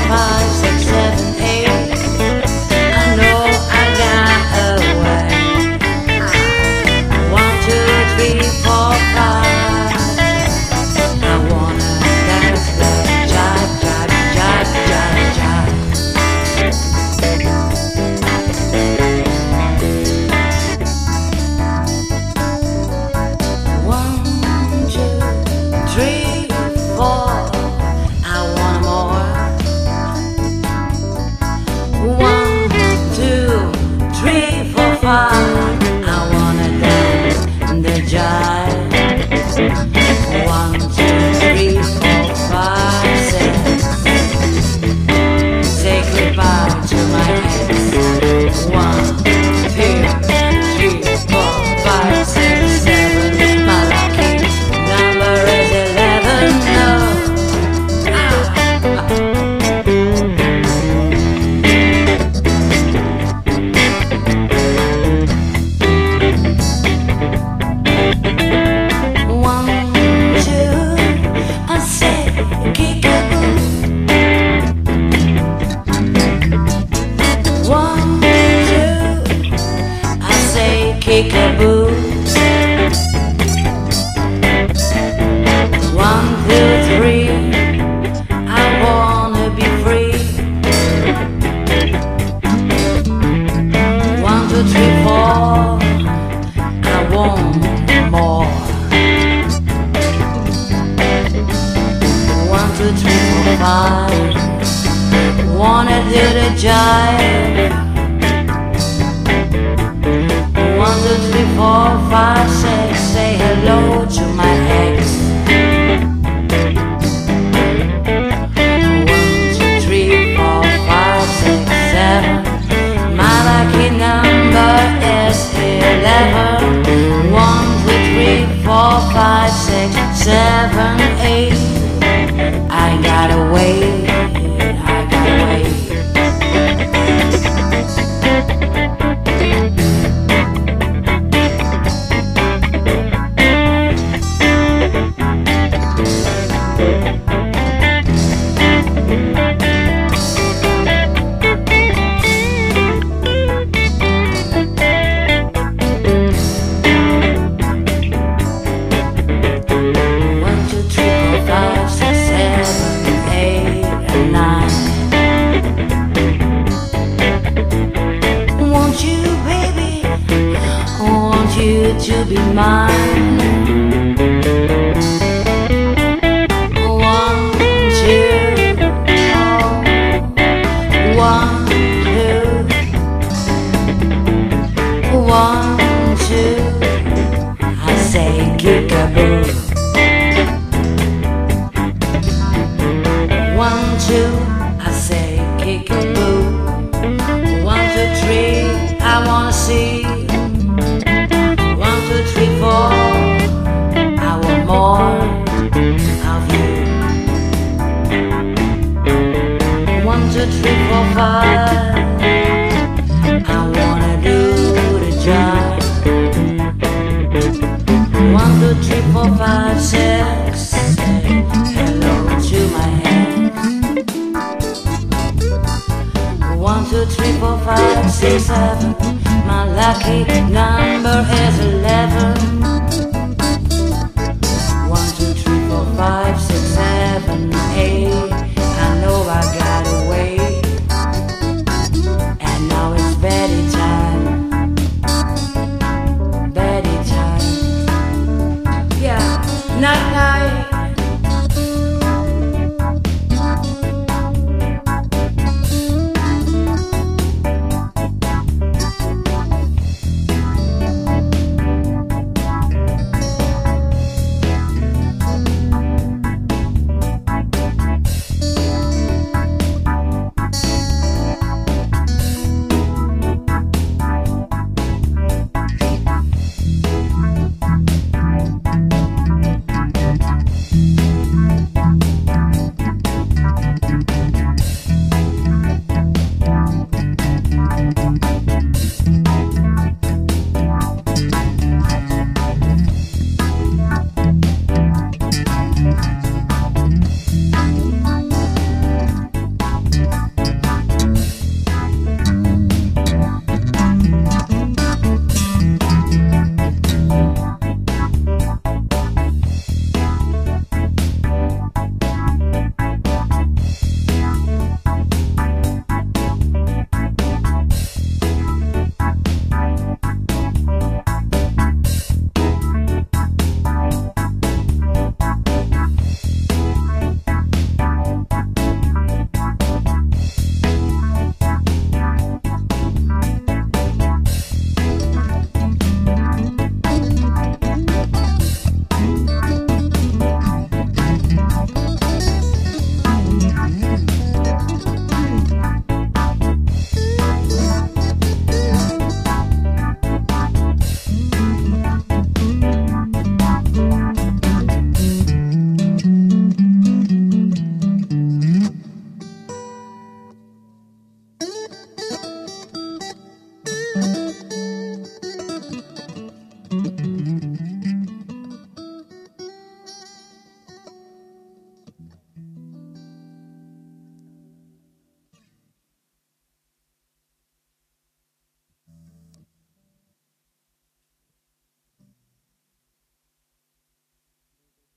five, six, seven, eight. I know I got away. 1, 2, 3, 4, 5. I wanna dance the jive, jive, jive, jive, jive. 1, 2, 3, 4. I want more. 1, 2, 3, 4, 5. I wanna dance the jive. 1, 2, 3, 4, 5, 6. Say goodbye to my ex. 1, 2, 3, 4, 5, 6, 7. My lucky number is 11. No. 1, 2, I say kickaboo. 1, 2, I say kickaboo. 1, 2, 3, I wanna be free. 1, 2, 3, 4, I want more. 1, 2, 3, 4, 5, wanna do the jive. 1, 2, 3, 4, 5, 6, say hello to my ex. 1, 2, 3, 4, 5, 6, 7. My lucky number is 11. 1, 2, 3, 4, 5, 6, 7, 8. I gotta wait, I gotta wait. To be mine. 1, 2, 1, 2, 1, 2. I say kickaboo. 1, 2, I say kickaboo. 1, 2, 3, I wanna see. 1, 2, 3, 4, I want more of you. 1, 2, 3, 4, 5, I wanna do the jive. 1, 2, 3, 4, 5, 6, say hello to my ex. 1, 2, 3, 4, 5, 6, 7. My lucky number is 11. 1, 2, 3, 4, 5, 6, 7, 8. I know I gotta wait. And now it's bedtime time. Bedtime time. Yeah, night night.